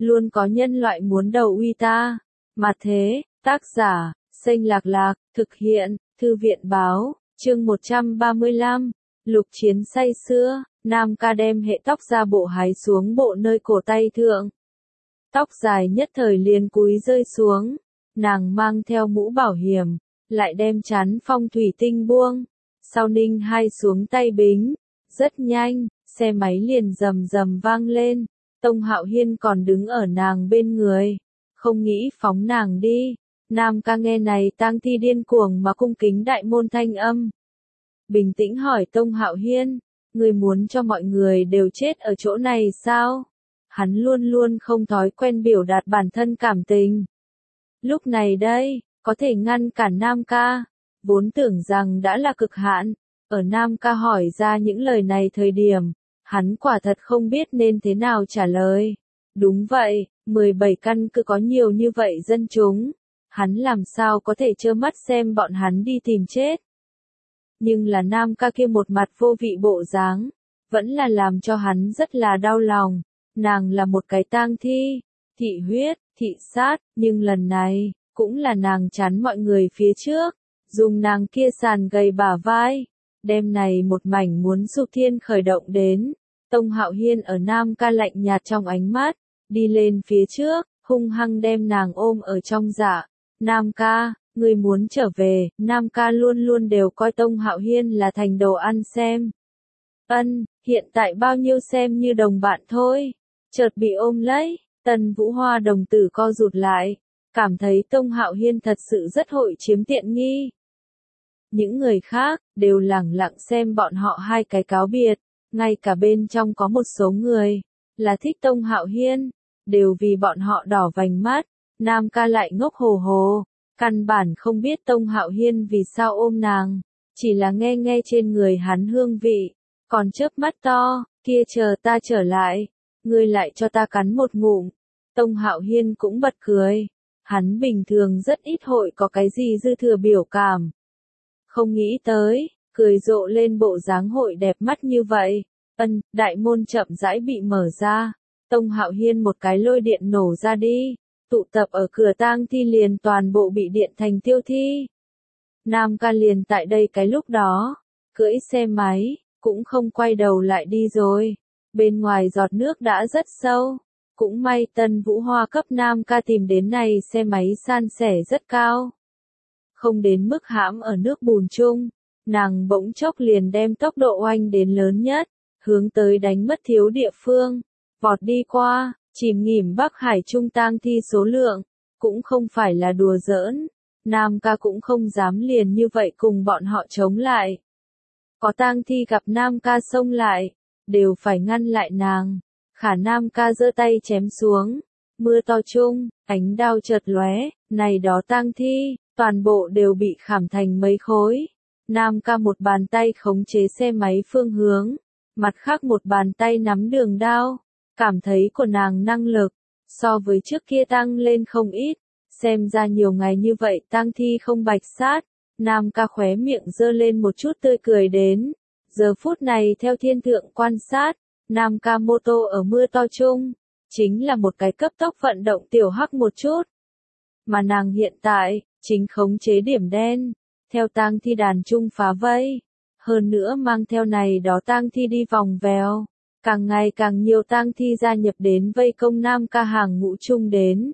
luôn có nhân loại muốn đầu uy ta. Mà thế, tác giả, Xanh Lạc Lạc, thực hiện, Thư viện báo, chương 135, Lục Chiến say sưa, Nam Ca đem hệ tóc ra bộ hái xuống bộ nơi cổ tay thượng. Tóc dài nhất thời liền cúi rơi xuống, nàng mang theo mũ bảo hiểm, lại đem chắn phong thủy tinh buông, sau ninh hai xuống tay bính, rất nhanh, xe máy liền rầm rầm vang lên, Tông Hạo Hiên còn đứng ở nàng bên người, không nghĩ phóng nàng đi. Nam Ca nghe này tang thi điên cuồng mà cung kính đại môn thanh âm. Bình tĩnh hỏi Tông Hạo Hiên, người muốn cho mọi người đều chết ở chỗ này sao? Hắn luôn luôn không thói quen biểu đạt bản thân cảm tình. Lúc này đây, có thể ngăn cản Nam Ca, vốn tưởng rằng đã là cực hạn. Ở Nam Ca hỏi ra những lời này thời điểm, hắn quả thật không biết nên thế nào trả lời. Đúng vậy, 17 căn cứ có nhiều như vậy dân chúng, hắn làm sao có thể trơ mắt xem bọn hắn đi tìm chết. Nhưng là Nam Ca kia một mặt vô vị bộ dáng, vẫn là làm cho hắn rất là đau lòng. Nàng là một cái tang thi, thị huyết, thị sát, nhưng lần này, cũng là nàng chắn mọi người phía trước, dùng nàng kia sàn gầy bả vai, đêm này một mảnh muốn sụp thiên khởi động đến. Tông Hạo Hiên ở Nam Ca lạnh nhạt trong ánh mắt, đi lên phía trước, hung hăng đem nàng ôm ở trong dạ. Nam Ca, người muốn trở về. Nam Ca luôn luôn đều coi Tông Hạo Hiên là thành đồ ăn xem. Hiện tại bao nhiêu xem như đồng bạn thôi. Chợt bị ôm lấy, Tần Vũ Hoa đồng tử co rụt lại, cảm thấy Tông Hạo Hiên thật sự rất hội chiếm tiện nghi. Những người khác, đều lẳng lặng xem bọn họ hai cái cáo biệt, ngay cả bên trong có một số người, là thích Tông Hạo Hiên, đều vì bọn họ đỏ vành mắt. Nam Ca lại ngốc hồ hồ, căn bản không biết Tông Hạo Hiên vì sao ôm nàng, chỉ là nghe nghe trên người hắn hương vị, còn chớp mắt to, kia chờ ta trở lại, ngươi lại cho ta cắn một ngụm. Tông Hạo Hiên cũng bật cười, hắn bình thường rất ít hội có cái gì dư thừa biểu cảm. Không nghĩ tới, cười rộ lên bộ dáng hội đẹp mắt như vậy. Đại môn chậm rãi bị mở ra, Tông Hạo Hiên một cái lôi điện nổ ra đi, tụ tập ở cửa tang thi liền toàn bộ bị điện thành tiêu thi. Nam Ca liền tại đây cái lúc đó, cưỡi xe máy, cũng không quay đầu lại đi rồi. Bên ngoài giọt nước đã rất sâu, cũng may Tần Vũ Hoa cấp Nam Ca tìm đến này xe máy san sẻ rất cao. Không đến mức hãm ở nước bùn chung, nàng bỗng chốc liền đem tốc độ oanh đến lớn nhất, hướng tới đánh mất thiếu địa phương, vọt đi qua, chìm nghỉm Bắc Hải trung tang thi số lượng, cũng không phải là đùa giỡn. Nam Ca cũng không dám liền như vậy cùng bọn họ chống lại. Có tang thi gặp Nam Ca xông lại, đều phải ngăn lại nàng. Khả Nam Ca giơ tay chém xuống, mưa to chung, ánh đao chợt lóe, này đó tang thi, toàn bộ đều bị khảm thành mấy khối. Nam Ca một bàn tay khống chế xe máy phương hướng, mặt khác một bàn tay nắm đường đao, cảm thấy của nàng năng lực, so với trước kia tăng lên không ít, xem ra nhiều ngày như vậy tang thi không bạch sát. Nam Ca khóe miệng giơ lên một chút tươi cười đến, giờ phút này theo thiên thượng quan sát, Nam Ca mô tô ở mưa to chung, chính là một cái cấp tốc vận động tiểu hắc một chút. Mà nàng hiện tại, chính khống chế điểm đen, theo tang thi đàn chung phá vây, hơn nữa mang theo này đó tang thi đi vòng vèo, càng ngày càng nhiều tang thi gia nhập đến vây công Nam Ca hàng ngũ chung đến.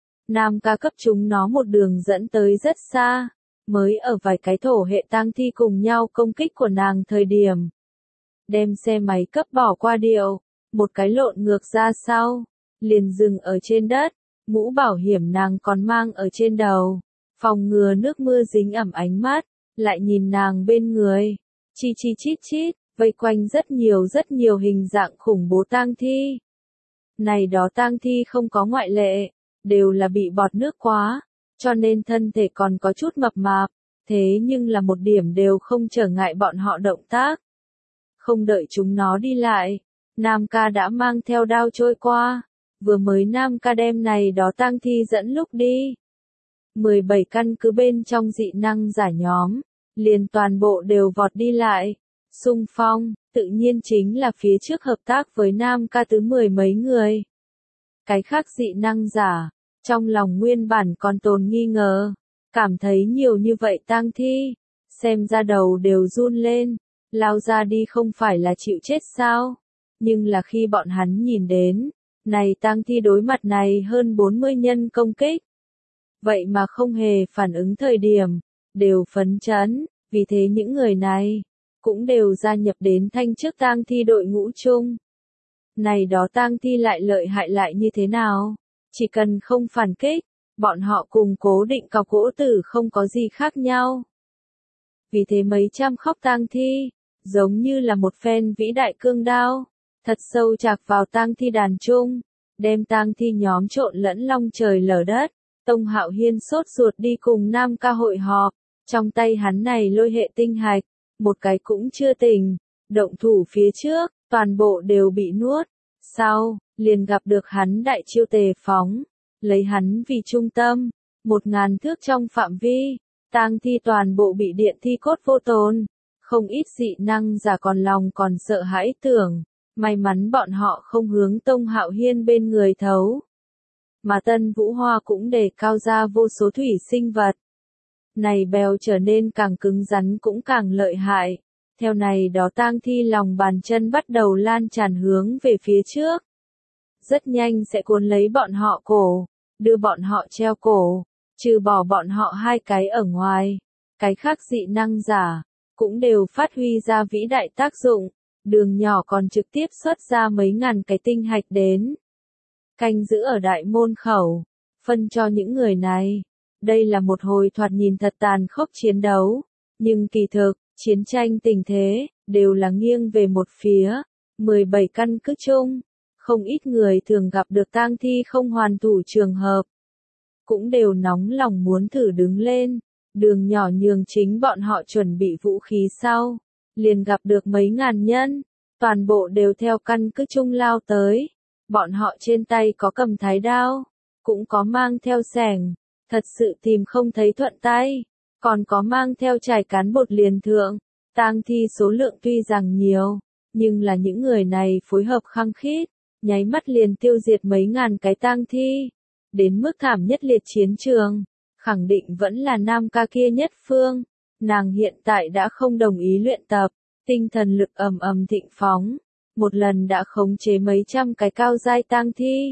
Nam Ca cấp chúng nó một đường dẫn tới rất xa, mới ở vài cái thổ hệ tang thi cùng nhau công kích của nàng thời điểm. Đem xe máy cấp bỏ qua điệu, một cái lộn ngược ra sau, liền dừng ở trên đất, mũ bảo hiểm nàng còn mang ở trên đầu, phòng ngừa nước mưa dính ẩm ánh mắt, lại nhìn nàng bên người, chi chi chít chít, vây quanh rất nhiều hình dạng khủng bố tang thi. Này đó tang thi không có ngoại lệ, đều là bị bọt nước quá, cho nên thân thể còn có chút mập mạp, thế nhưng là một điểm đều không trở ngại bọn họ động tác. Không đợi chúng nó đi lại, Nam Ca đã mang theo đao trôi qua, vừa mới Nam Ca đem này đó tang thi dẫn lúc đi. 17 căn cứ bên trong dị năng giả nhóm, liền toàn bộ đều vọt đi lại, xung phong, tự nhiên chính là phía trước hợp tác với Nam Ca tứ 10 mấy người. Cái khác dị năng giả, trong lòng nguyên bản còn tồn nghi ngờ, cảm thấy nhiều như vậy tang thi, xem ra đầu đều run lên, lao ra đi không phải là chịu chết sao? Nhưng là khi bọn hắn nhìn đến, này tang thi đối mặt này hơn 40 nhân công kích, vậy mà không hề phản ứng thời điểm, đều phấn chấn, vì thế những người này cũng đều gia nhập đến thanh trước tang thi đội ngũ chung. Này đó tang thi lại lợi hại lại như thế nào? Chỉ cần không phản kích, bọn họ cùng cố định cọc gỗ tử không có gì khác nhau. Vì thế mấy trăm khóc tang thi, giống như là một phen vĩ đại cương đao, thật sâu chạc vào tang thi đàn chung, đem tang thi nhóm trộn lẫn long trời lở đất. Tông Hạo Hiên sốt ruột đi cùng Nam Ca hội họp, trong tay hắn này lôi hệ tinh hạch, một cái cũng chưa tỉnh, động thủ phía trước, toàn bộ đều bị nuốt. Sau, liền gặp được hắn đại chiêu tề phóng, lấy hắn vì trung tâm, 1000 thước trong phạm vi, tang thi toàn bộ bị điện thi cốt vô tồn, không ít dị năng giả còn lòng còn sợ hãi tưởng, may mắn bọn họ không hướng Tông Hạo Hiên bên người thấu. Mà Tân Vũ Hoa cũng đề cao ra vô số thủy sinh vật. Này bèo trở nên càng cứng rắn cũng càng lợi hại. Theo này đó tang thi lòng bàn chân bắt đầu lan tràn hướng về phía trước. Rất nhanh sẽ cuốn lấy bọn họ cổ, đưa bọn họ treo cổ, trừ bỏ bọn họ hai cái ở ngoài. Cái khác dị năng giả, cũng đều phát huy ra vĩ đại tác dụng, đường nhỏ còn trực tiếp xuất ra mấy ngàn cái tinh hạch đến. Canh giữ ở đại môn khẩu, phân cho những người này. Đây là một hồi thoạt nhìn thật tàn khốc chiến đấu, nhưng kỳ thực, chiến tranh tình thế, đều là nghiêng về một phía. 17 căn cứ chung, không ít người thường gặp được tang thi không hoàn thủ trường hợp. Cũng đều nóng lòng muốn thử đứng lên, đường nhỏ nhường chính bọn họ chuẩn bị vũ khí sau. Liền gặp được mấy ngàn nhân, toàn bộ đều theo căn cứ chung lao tới. Bọn họ trên tay có cầm thái đao, cũng có mang theo xẻng, thật sự tìm không thấy thuận tay, còn có mang theo chải cán bột liền thượng. Tang thi số lượng tuy rằng nhiều, nhưng là những người này phối hợp khăng khít, nháy mắt liền tiêu diệt mấy ngàn cái tang thi. Đến mức thảm nhất liệt chiến trường, khẳng định vẫn là Nam Ca kia nhất phương. Nàng hiện tại đã không đồng ý luyện tập, tinh thần lực ầm ầm thịnh phóng, một lần đã khống chế mấy trăm cái cao giai tang thi,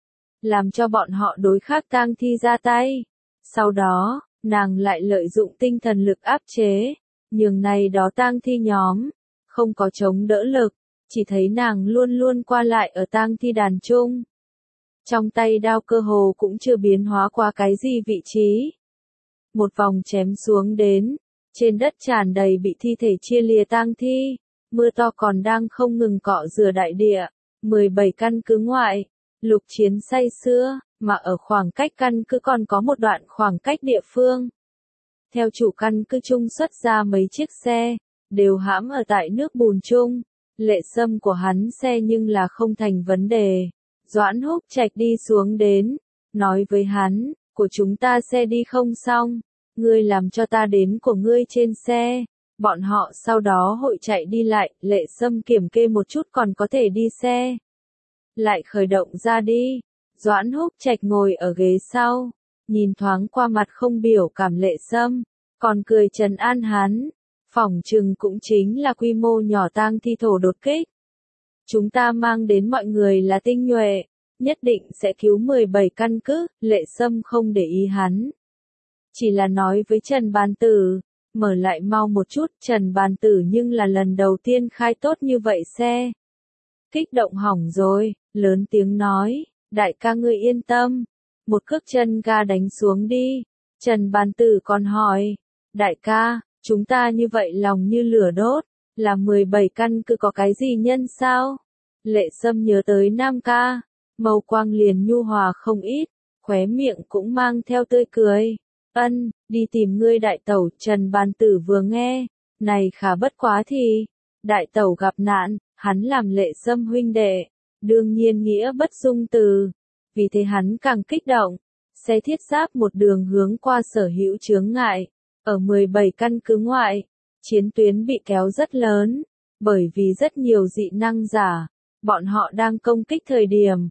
làm cho bọn họ đối khác tang thi ra tay. Sau đó, nàng lại lợi dụng tinh thần lực áp chế, nhường này đó tang thi nhóm, không có chống đỡ lực, chỉ thấy nàng luôn luôn qua lại ở tang thi đàn chung. Trong tay đao cơ hồ cũng chưa biến hóa qua cái gì vị trí. Một vòng chém xuống đến, trên đất tràn đầy bị thi thể chia lìa tang thi, mưa to còn đang không ngừng cọ rửa đại địa. 17 căn cứ ngoại, lục chiến say sưa, mà ở khoảng cách căn cứ còn có một đoạn khoảng cách địa phương. Theo chủ căn cứ chung xuất ra mấy chiếc xe, đều hãm ở tại nước bùn chung. Lệ sâm của hắn xe nhưng là không thành vấn đề. Doãn Húc Trạch đi xuống đến, nói với hắn, của chúng ta xe đi không xong, ngươi làm cho ta đến của ngươi trên xe. Bọn họ sau đó hội chạy đi lại, Lệ Sâm kiểm kê một chút còn có thể đi xe. Lại khởi động ra đi, Doãn Húc Trạch ngồi ở ghế sau, nhìn thoáng qua mặt không biểu cảm Lệ Sâm, còn cười trấn an hắn, phỏng chừng cũng chính là quy mô nhỏ tang thi thổ đột kích. Chúng ta mang đến mọi người là tinh nhuệ, nhất định sẽ cứu 17 căn cứ, Lệ Sâm không để ý hắn. Chỉ là nói với Trần Bàn Tử, mở lại mau một chút, Trần Bàn Tử nhưng là lần đầu tiên khai tốt như vậy xe. Kích động hỏng rồi, lớn tiếng nói, đại ca ngươi yên tâm, một cước chân ga đánh xuống đi. Trần Bàn Tử còn hỏi, đại ca, chúng ta như vậy lòng như lửa đốt, là 17 căn cứ có cái gì nhân sao? Lệ Sâm nhớ tới Nam Ca, màu quang liền nhu hòa không ít, khóe miệng cũng mang theo tươi cười. Ân, đi tìm ngươi đại tẩu. Trần Bàn Tử vừa nghe, này khá bất quá thì, đại tẩu gặp nạn, hắn làm Lệ Sâm huynh đệ, đương nhiên nghĩa bất dung từ, vì thế hắn càng kích động, xe thiết giáp một đường hướng qua sở hữu chướng ngại, ở 17 căn cứ ngoại, chiến tuyến bị kéo rất lớn, bởi vì rất nhiều dị năng giả, bọn họ đang công kích thời điểm,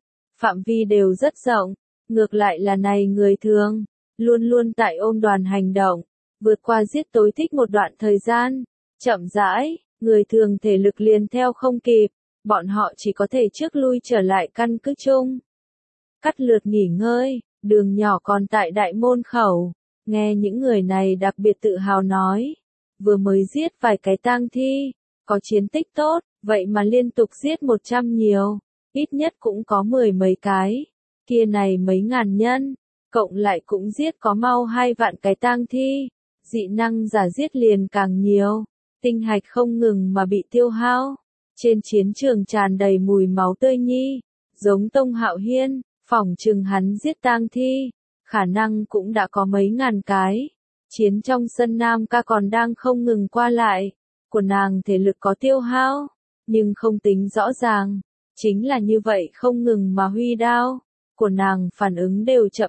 phạm vi đều rất rộng, ngược lại là này người thường, luôn luôn tại ôm đoàn hành động, vượt qua giết tối thích một đoạn thời gian, chậm rãi, người thường thể lực liền theo không kịp, bọn họ chỉ có thể trước lui trở lại căn cứ chung. Cắt lượt nghỉ ngơi, đường nhỏ còn tại đại môn khẩu, nghe những người này đặc biệt tự hào nói, vừa mới giết vài cái tang thi, có chiến tích tốt, vậy mà liên tục giết 100 nhiều, ít nhất cũng có 10 mấy cái, kia này mấy ngàn nhân, cộng lại cũng giết có mau 2 vạn cái tang thi, dị năng giả giết liền càng nhiều, tinh hạch không ngừng mà bị tiêu hao, trên chiến trường tràn đầy mùi máu tươi nhi, giống Tông Hạo Hiên, phỏng chừng hắn giết tang thi, khả năng cũng đã có mấy ngàn cái. Chiến trong sân Nam ca còn đang không ngừng qua lại, của nàng thể lực có tiêu hao, nhưng không tính rõ ràng, chính là như vậy không ngừng mà huy đao, của nàng phản ứng đều chậm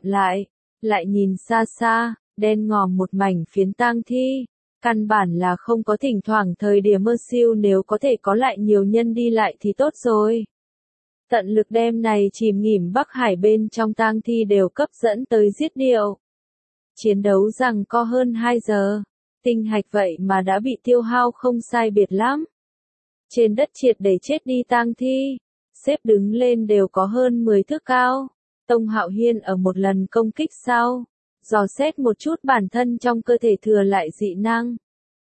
lại nhìn xa xa, đen ngòm một mảnh phiến tang thi, căn bản là không có thỉnh thoảng thời điểm mơ siêu nếu có thể có lại nhiều nhân đi lại thì tốt rồi. Tận lực đem này chìm nghỉm Bắc Hải bên trong tang thi đều cấp dẫn tới giết điệu. Chiến đấu rằng có hơn 2 giờ, tinh hạch vậy mà đã bị tiêu hao không sai biệt lắm. Trên đất triệt để chết đi tang thi, xếp đứng lên đều có hơn 10 thước cao. Tông Hạo Hiên ở một lần công kích sau, dò xét một chút bản thân trong cơ thể thừa lại dị năng.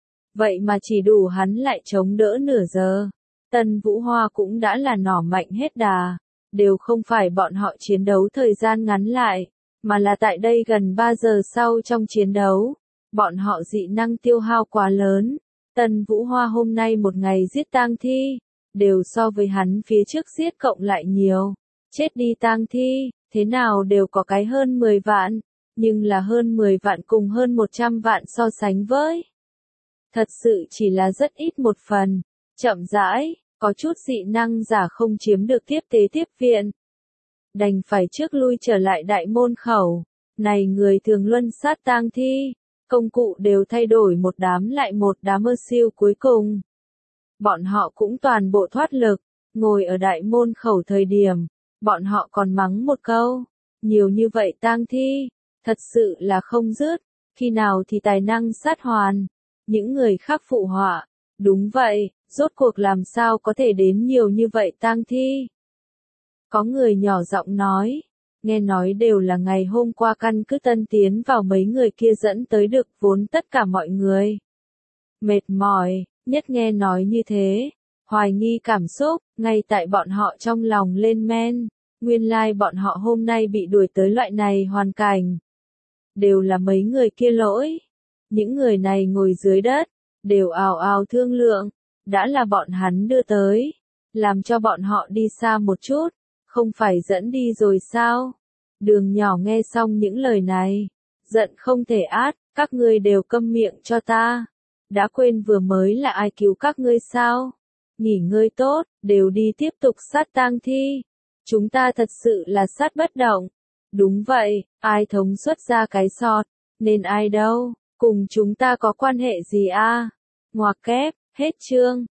Vậy mà chỉ đủ hắn lại chống đỡ nửa giờ. Tân Vũ Hoa cũng đã là nỏ mạnh hết đà, đều không phải bọn họ chiến đấu thời gian ngắn lại, mà là tại đây gần 3 giờ sau trong chiến đấu, bọn họ dị năng tiêu hao quá lớn. Tân Vũ Hoa hôm nay một ngày giết tang thi, đều so với hắn phía trước giết cộng lại nhiều. Chết đi tang thi, thế nào đều có cái hơn 10 vạn, nhưng là hơn 10 vạn cùng hơn 100 vạn so sánh với. Thật sự chỉ là rất ít một phần, chậm rãi, có chút dị năng giả không chiếm được tiếp tế tiếp viện. Đành phải trước lui trở lại đại môn khẩu, này người thường luân sát tang thi, công cụ đều thay đổi một đám lại một đám mơ siêu cuối cùng. Bọn họ cũng toàn bộ thoát lực, ngồi ở đại môn khẩu thời điểm, bọn họ còn mắng một câu, nhiều như vậy tang thi, thật sự là không dứt, khi nào thì tài năng sát hoàn. Những người khác phụ họa, đúng vậy, rốt cuộc làm sao có thể đến nhiều như vậy tang thi. Có người nhỏ giọng nói, nghe nói đều là ngày hôm qua căn cứ tân tiến vào mấy người kia dẫn tới được vốn tất cả mọi người. Mệt mỏi, nhất nghe nói như thế, hoài nghi cảm xúc, ngay tại bọn họ trong lòng lên men, nguyên lai bọn họ hôm nay bị đuổi tới loại này hoàn cảnh. Đều là mấy người kia lỗi. Những người này ngồi dưới đất, đều ào ào thương lượng, đã là bọn hắn đưa tới, làm cho bọn họ đi xa một chút, không phải dẫn đi rồi sao? Đường nhỏ nghe xong những lời này, giận không thể át, các ngươi đều câm miệng cho ta. Đã quên vừa mới là ai cứu các ngươi sao? Nghỉ ngơi tốt, đều đi tiếp tục sát tang thi. Chúng ta thật sự là sát bất động. Đúng vậy, ai thống xuất ra cái sọt, nên ai đâu, cùng chúng ta có quan hệ gì a? Ngoặc kép, hết chương.